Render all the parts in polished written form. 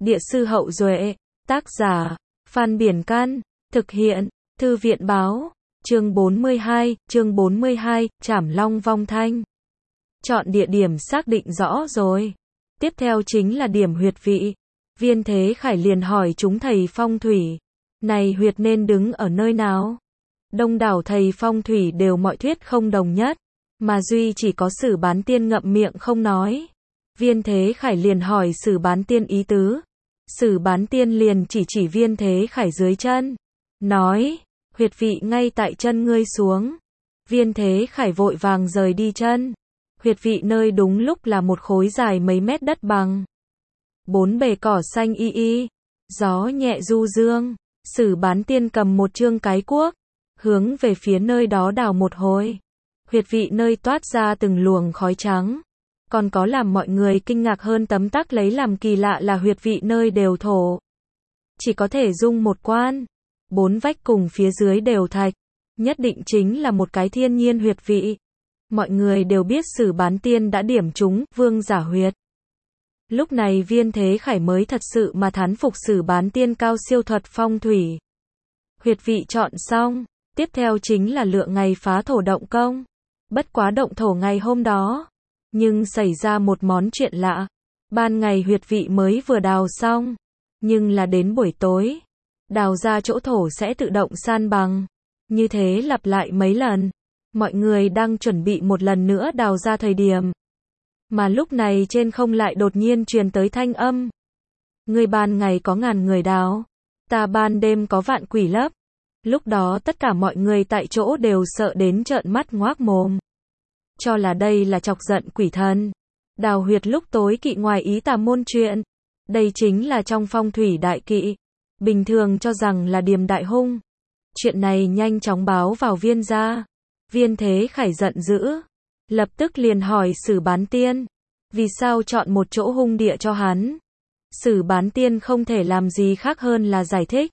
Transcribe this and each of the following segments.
Địa sư Hậu Duệ, tác giả, Phan Biển Căn, thực hiện, Thư viện Báo, chương 42, Trảm Long Vong Thanh. Chọn địa điểm xác định rõ rồi. Tiếp theo chính là điểm huyệt vị. Viên Thế Khải liền hỏi chúng thầy phong thủy, này huyệt nên đứng ở nơi nào? Đông đảo thầy phong thủy đều mọi thuyết không đồng nhất, mà duy chỉ có Sử Bán Tiên ngậm miệng không nói. Viên Thế Khải liền hỏi Sử Bán Tiên ý tứ. Sử Bán Tiên liền chỉ Viên Thế Khải dưới chân, nói, huyệt vị ngay tại chân ngươi xuống. Viên Thế Khải vội vàng rời đi chân. Huyệt vị nơi đúng lúc là một khối dài mấy mét đất bằng. Bốn bề cỏ xanh gió nhẹ du dương. Sử Bán Tiên cầm một chương cái cuốc, hướng về phía nơi đó đào một hồi. Huyệt vị nơi toát ra từng luồng khói trắng. Còn có làm mọi người kinh ngạc hơn tấm tắc lấy làm kỳ lạ là huyệt vị nơi đều thổ. Chỉ có thể dung một quan. Bốn vách cùng phía dưới đều thạch. Nhất định chính là một cái thiên nhiên huyệt vị. Mọi người đều biết Sử Bán Tiên đã điểm trúng vương giả huyệt. Lúc này Viên Thế Khải mới thật sự mà thán phục Sử Bán Tiên cao siêu thuật phong thủy. Huyệt vị chọn xong, tiếp theo chính là lựa ngày phá thổ động công. Bất quá động thổ ngày hôm đó, nhưng xảy ra một món chuyện lạ. Ban ngày huyệt vị mới vừa đào xong, nhưng là đến buổi tối, đào ra chỗ thổ sẽ tự động san bằng. Như thế lặp lại mấy lần. Mọi người đang chuẩn bị một lần nữa đào ra thời điểm. Mà lúc này trên không lại đột nhiên truyền tới thanh âm. Ngươi ban ngày có ngàn người đào, ta ban đêm có vạn quỷ lấp. Lúc đó tất cả mọi người tại chỗ đều sợ đến trợn mắt ngoác mồm. Cho là đây là chọc giận quỷ thần. Đào huyệt lúc tối kỵ ngoài ý tà môn chuyện. Đây chính là trong phong thủy đại kỵ. Bình thường cho rằng là điềm đại hung. Chuyện này nhanh chóng báo vào Viên gia. Viên Thế Khải giận dữ. Lập tức liền hỏi Sử Bán Tiên. Vì sao chọn một chỗ hung địa cho hắn? Sử Bán Tiên không thể làm gì khác hơn là giải thích.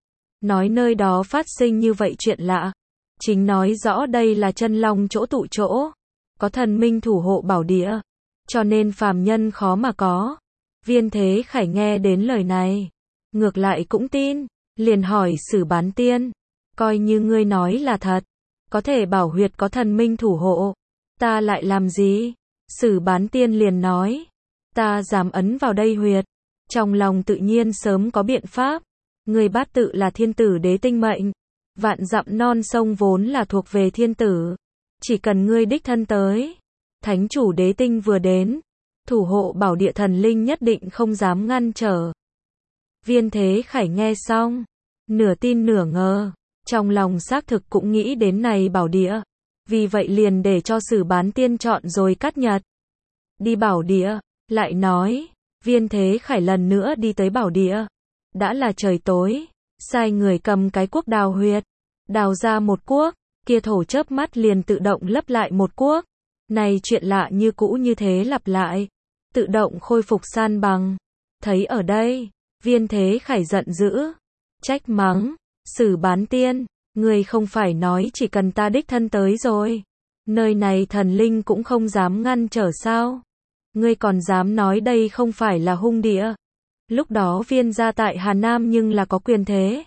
Nói nơi đó phát sinh như vậy chuyện lạ. Chính nói rõ đây là chân long chỗ tụ chỗ. Có thần minh thủ hộ bảo địa. Cho nên phàm nhân khó mà có. Viên Thế Khải nghe đến lời này. Ngược lại cũng tin. Liền hỏi Sử Bán Tiên. Coi như ngươi nói là thật. Có thể bảo huyệt có thần minh thủ hộ. Ta lại làm gì? Sử Bán Tiên liền nói. Ta dám ấn vào đây huyệt. Trong lòng tự nhiên sớm có biện pháp. Người bát tự là thiên tử đế tinh mệnh. Vạn dặm non sông vốn là thuộc về thiên tử. Chỉ cần ngươi đích thân tới. Thánh chủ đế tinh vừa đến. Thủ hộ bảo địa thần linh nhất định không dám ngăn trở. Viên Thế Khải nghe xong. Nửa tin nửa ngờ. Trong lòng xác thực cũng nghĩ đến này bảo địa. Vì vậy liền để cho Sử Bán Tiên chọn rồi cắt nhật. Đi bảo địa. Lại nói. Viên Thế Khải lần nữa đi tới bảo địa. Đã là trời tối. Sai người cầm cái cuốc đào huyệt. Đào ra một cuốc. Kia thổ chớp mắt liền tự động lấp lại một cuốc. Này chuyện lạ như cũ như thế lặp lại. Tự động khôi phục san bằng. Thấy ở đây. Viên Thế Khải giận dữ. Trách mắng. Sử Bán Tiên. Ngươi không phải nói chỉ cần ta đích thân tới rồi. Nơi này thần linh cũng không dám ngăn trở sao. Ngươi còn dám nói đây không phải là hung địa. Lúc đó Viên gia tại Hà Nam nhưng là có quyền thế.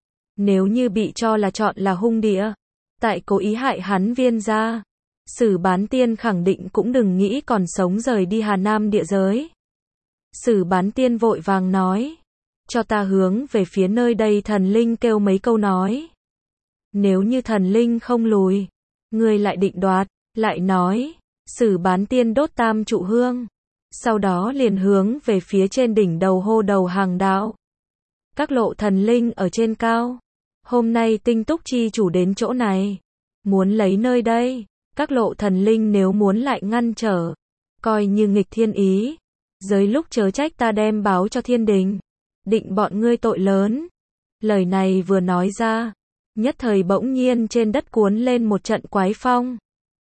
Nếu như bị cho là chọn là hung địa. Tại cố ý hại hắn Viên gia. Sử Bán Tiên khẳng định cũng đừng nghĩ còn sống rời đi Hà Nam địa giới. Sử Bán Tiên vội vàng nói. Cho ta hướng về phía nơi đây thần linh kêu mấy câu nói. Nếu như thần linh không lùi, ngươi lại định đoạt, lại nói. Sử Bán Tiên đốt tam trụ hương. Sau đó liền hướng về phía trên đỉnh đầu hô đầu hàng đạo. Các lộ thần linh ở trên cao. Hôm nay Tinh Túc chi chủ đến chỗ này. Muốn lấy nơi đây. Các lộ thần linh nếu muốn lại ngăn trở. Coi như nghịch thiên ý. Dưới lúc chớ trách ta đem báo cho thiên đình. Định bọn ngươi tội lớn. Lời này vừa nói ra. Nhất thời bỗng nhiên trên đất cuốn lên một trận quái phong.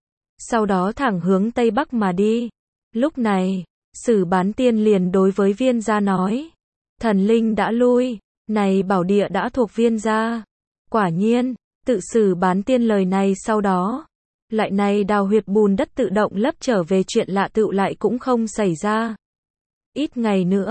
Sau đó thẳng hướng Tây Bắc mà đi. Lúc này, Sử Bán Tiên liền đối với Viên gia nói. Thần linh đã lui. Này bảo địa đã thuộc Viên gia. Quả nhiên, tự Sử Bán Tiên lời này sau đó. Lại này đào huyệt bùn đất tự động lấp trở về chuyện lạ tựu lại cũng không xảy ra. Ít ngày nữa,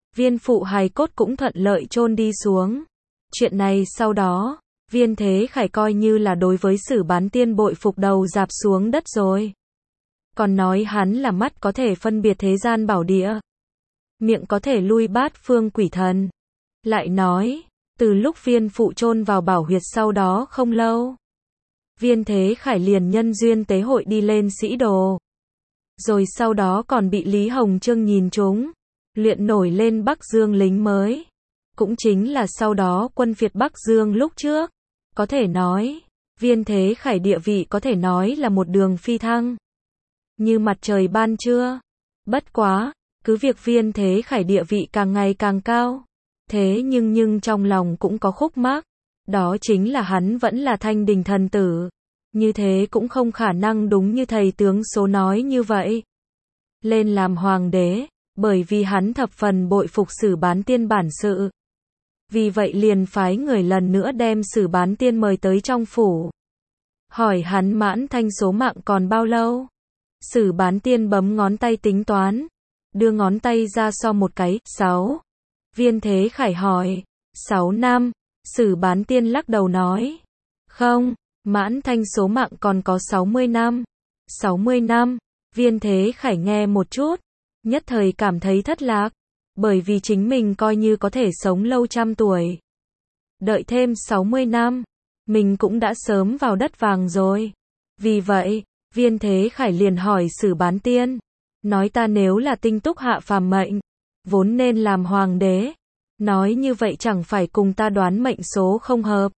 viên phụ hài cốt cũng thuận lợi chôn đi xuống. Chuyện này sau đó, Viên Thế Khải coi như là đối với Sử Bán Tiên bội phục đầu rạp xuống đất rồi. Còn nói hắn là mắt có thể phân biệt thế gian bảo địa, miệng có thể lui bát phương quỷ thần. Lại nói, từ lúc viên phụ chôn vào bảo huyệt sau đó không lâu, Viên Thế Khải liền nhân duyên tế hội đi lên sĩ đồ. Rồi sau đó còn bị Lý Hồng Chương nhìn trúng, luyện nổi lên Bắc Dương lính mới. Cũng chính là sau đó quân phiệt Bắc Dương lúc trước. Có thể nói, Viên Thế Khải địa vị có thể nói là một đường phi thăng, như mặt trời ban trưa. Bất quá, cứ việc Viên Thế Khải địa vị càng ngày càng cao, thế nhưng trong lòng cũng có khúc mắc. Đó chính là hắn vẫn là Thanh Đình thần tử. Như thế cũng không khả năng đúng như thầy tướng số nói như vậy. Lên làm hoàng đế, bởi vì hắn thập phần bội phục Sử Bán Tiên bản sự. Vì vậy liền phái người lần nữa đem Sử Bán Tiên mời tới trong phủ. Hỏi hắn mãn thanh số mạng còn bao lâu? Sử Bán Tiên bấm ngón tay tính toán, đưa ngón tay ra so một cái, 6. Viên Thế Khải hỏi, 6 năm. Sử Bán Tiên lắc đầu nói, không, mãn thanh số mạng còn có 60 năm. 60 năm. Viên Thế Khải nghe một chút, nhất thời cảm thấy thất lạc, bởi vì chính mình coi như có thể sống lâu trăm tuổi. Đợi thêm 60 năm, mình cũng đã sớm vào đất vàng rồi. Vì vậy, Viên Thế Khải liền hỏi Sử Bán Tiên, nói ta nếu là tinh túc hạ phàm mệnh, vốn nên làm hoàng đế, nói như vậy chẳng phải cùng ta đoán mệnh số không hợp.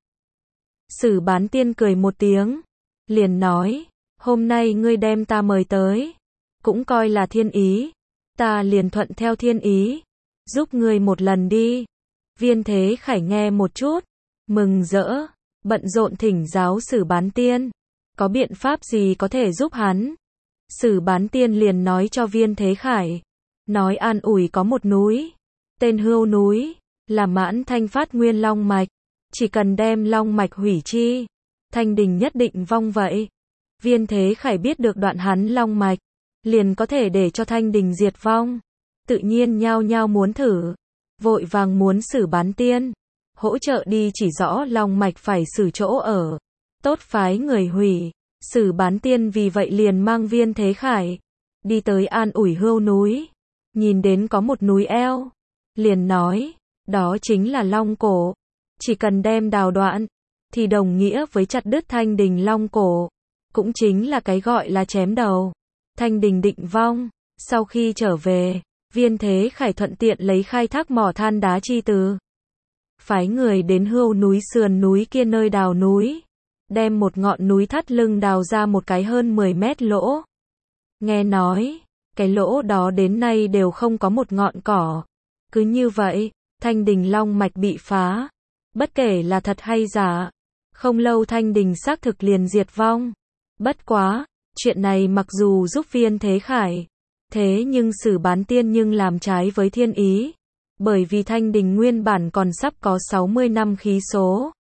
Sử Bán Tiên cười một tiếng, liền nói, hôm nay ngươi đem ta mời tới, cũng coi là thiên ý, ta liền thuận theo thiên ý, giúp ngươi một lần đi. Viên Thế Khải nghe một chút, mừng rỡ, bận rộn thỉnh giáo Sử Bán Tiên, có biện pháp gì có thể giúp hắn. Sử Bán Tiên liền nói cho Viên Thế Khải, nói an ủi có một núi, tên Hưu núi, là mãn thanh phát nguyên long mạch, chỉ cần đem long mạch hủy chi, Thanh Đình nhất định vong vậy. Viên Thế Khải biết được đoạn hắn long mạch, liền có thể để cho Thanh Đình diệt vong, tự nhiên nhao nhao muốn thử, vội vàng muốn Sử Bán Tiên hỗ trợ đi chỉ rõ long mạch phải xử chỗ ở, tốt phái người hủy. Sử Bán Tiên vì vậy liền mang Viên Thế Khải đi tới an ủi Hưu núi, nhìn đến có một núi eo, liền nói, đó chính là long cổ, chỉ cần đem đào đoạn, thì đồng nghĩa với chặt đứt Thanh Đình long cổ, cũng chính là cái gọi là chém đầu. Thanh Đình định vong. Sau khi trở về, Viên Thế Khải thuận tiện lấy khai thác mỏ than đá chi từ, phái người đến Hưu núi sườn núi kia nơi đào núi, đem một ngọn núi thắt lưng đào ra một cái hơn 10 mét lỗ. Nghe nói, cái lỗ đó đến nay đều không có một ngọn cỏ. Cứ như vậy, Thanh Đình long mạch bị phá. Bất kể là thật hay giả, không lâu Thanh Đình xác thực liền diệt vong. Bất quá, chuyện này mặc dù giúp Viên Thế Khải, thế nhưng Sử Bán Tiên nhưng làm trái với thiên ý. Bởi vì Thanh Đình nguyên bản còn sắp có 60 năm khí số.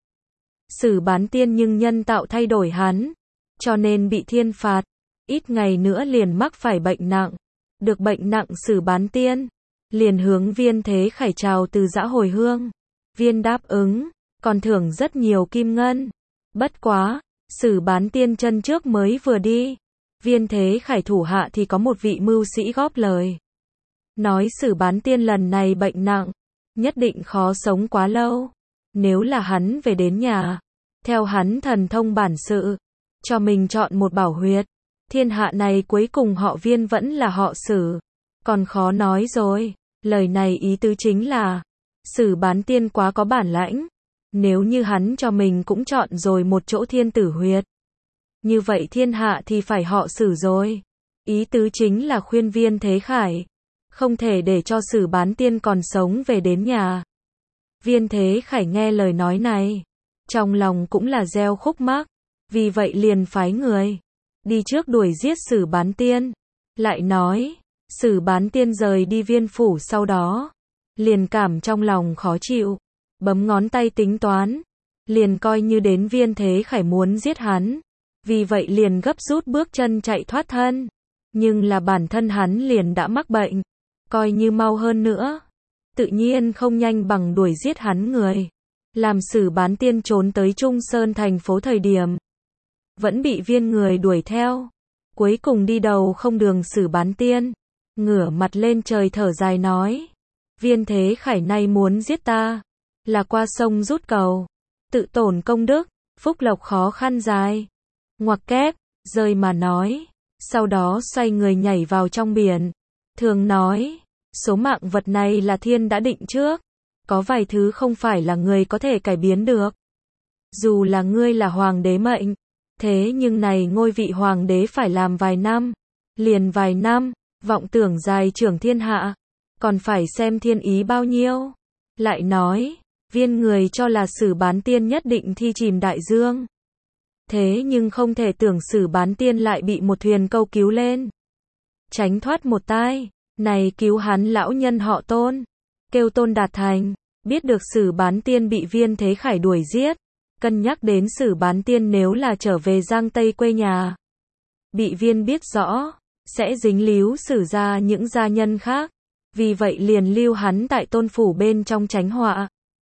Sử Bán Tiên nhưng nhân tạo thay đổi hắn, cho nên bị thiên phạt, ít ngày nữa liền mắc phải bệnh nặng. Được bệnh nặng Sử Bán Tiên liền hướng Viên Thế Khải chào từ giã hồi hương. Viên đáp ứng, còn thưởng rất nhiều kim ngân. Bất quá, Sử Bán Tiên chân trước mới vừa đi, Viên Thế Khải thủ hạ thì có một vị mưu sĩ góp lời, nói Sử Bán Tiên lần này bệnh nặng, nhất định khó sống quá lâu. Nếu là hắn về đến nhà, theo hắn thần thông bản sự, cho mình chọn một bảo huyệt, thiên hạ này cuối cùng họ Viên vẫn là họ Sử, còn khó nói rồi. Lời này ý tứ chính là, Sử Bán Tiên quá có bản lãnh, nếu như hắn cho mình cũng chọn rồi một chỗ thiên tử huyệt, như vậy thiên hạ thì phải họ Sử rồi. Ý tứ chính là khuyên Viên Thế Khải không thể để cho Sử Bán Tiên còn sống về đến nhà. Viên Thế Khải nghe lời nói này, trong lòng cũng là gieo khúc mắc, vì vậy liền phái người đi trước đuổi giết Sử Bán Tiên. Lại nói, Sử Bán Tiên rời đi viên phủ sau đó, liền cảm trong lòng khó chịu, bấm ngón tay tính toán, liền coi như đến Viên Thế Khải muốn giết hắn, vì vậy liền gấp rút bước chân chạy thoát thân. Nhưng là bản thân hắn liền đã mắc bệnh, coi như mau hơn nữa, tự nhiên không nhanh bằng đuổi giết hắn người. Làm Sử Bán Tiên trốn tới Trung Sơn thành phố thời điểm, vẫn bị viên người đuổi theo. Cuối cùng đi đầu không đường Sử Bán Tiên, ngửa mặt lên trời thở dài nói. Viên Thế Khải nay muốn giết ta, là qua sông rút cầu, tự tổn công đức, phúc lộc khó khăn dài. Ngoặc kép, rơi mà nói, sau đó xoay người nhảy vào trong biển. Thường nói, số mạng vật này là thiên đã định trước, có vài thứ không phải là người có thể cải biến được. Dù là ngươi là hoàng đế mệnh, thế nhưng này ngôi vị hoàng đế phải làm vài năm, liền vài năm, vọng tưởng dài trưởng thiên hạ, còn phải xem thiên ý bao nhiêu. Lại nói, viên người cho là Sử Bán Tiên nhất định thi chìm đại dương. Thế nhưng không thể tưởng Sử Bán Tiên lại bị một thuyền câu cứu lên, tránh thoát một tai. Này cứu hắn lão nhân họ Tôn, kêu Tôn Đạt Thành, biết được Sử Bán Tiên bị Viên Thế Khải đuổi giết, cân nhắc đến Sử Bán Tiên nếu là trở về Giang Tây quê nhà, bị Viên biết rõ, sẽ dính líu Sử ra những gia nhân khác, vì vậy liền lưu hắn tại Tôn phủ bên trong tránh họa.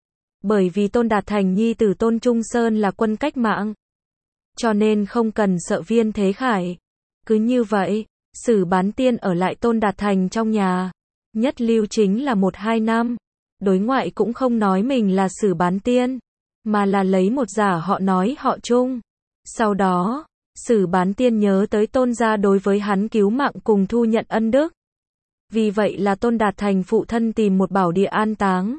Bởi vì Tôn Đạt Thành nhi tử Tôn Trung Sơn là quân cách mạng, cho nên không cần sợ Viên Thế Khải. Cứ như vậy, Sử Bán Tiên ở lại Tôn Đạt Thành trong nhà, nhất lưu chính là 1-2 năm, đối ngoại cũng không nói mình là Sử Bán Tiên, mà là lấy một giả họ nói họ Trung. Sau đó, Sử Bán Tiên nhớ tới Tôn gia đối với hắn cứu mạng cùng thu nhận ân đức. Vì vậy là Tôn Đạt Thành phụ thân tìm một bảo địa an táng.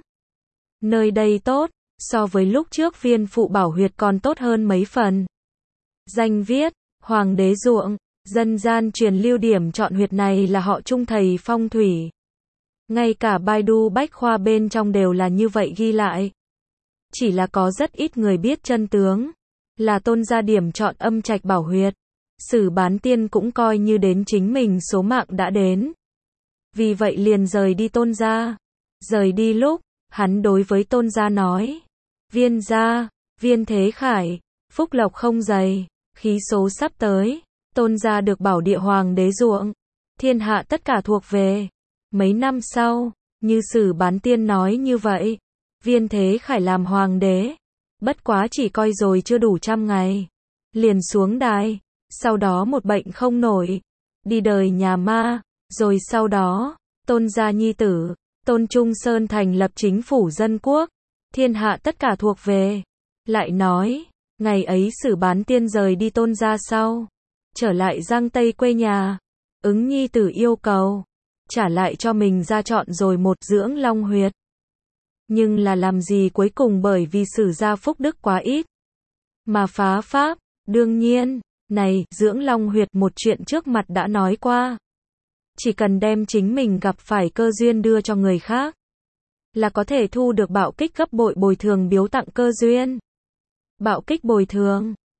Nơi đây tốt, so với lúc trước Viên Phụ Bảo Huyệt còn tốt hơn mấy phần. Danh viết, Hoàng đế ruộng, dân gian truyền lưu điểm chọn huyệt này là họ Trung thầy phong thủy. Ngay cả Baidu Bách Khoa bên trong đều là như vậy ghi lại. Chỉ là có rất ít người biết chân tướng, là Tôn gia điểm chọn âm trạch bảo huyệt. Sử Bán Tiên cũng coi như đến chính mình số mạng đã đến. Vì vậy liền rời đi Tôn gia. Rời đi lúc, hắn đối với Tôn gia nói, Viên gia, Viên Thế Khải, phúc lộc không dày, khí số sắp tới, Tôn gia được bảo địa hoàng đế ruộng, thiên hạ tất cả thuộc về. Mấy năm sau, như Sử Bán Tiên nói như vậy, Viên Thế Khải làm hoàng đế, bất quá chỉ coi rồi chưa đủ 100 ngày, liền xuống đài, sau đó một bệnh không nổi, đi đời nhà ma, rồi sau đó, Tôn gia nhi tử, Tôn Trung Sơn thành lập chính phủ dân quốc, thiên hạ tất cả thuộc về. Lại nói, ngày ấy Sử Bán Tiên rời đi Tôn gia sau, trở lại Giang Tây quê nhà, ứng nhi tử yêu cầu, trả lại cho mình ra chọn rồi một dưỡng long huyệt. Nhưng là làm gì cuối cùng bởi vì Sử gia phúc đức quá ít, mà phá pháp. Đương nhiên, này, dưỡng long huyệt một chuyện trước mặt đã nói qua. Chỉ cần đem chính mình gặp phải cơ duyên đưa cho người khác, là có thể thu được bạo kích gấp bội bồi thường biếu tặng cơ duyên. Bạo kích bồi thường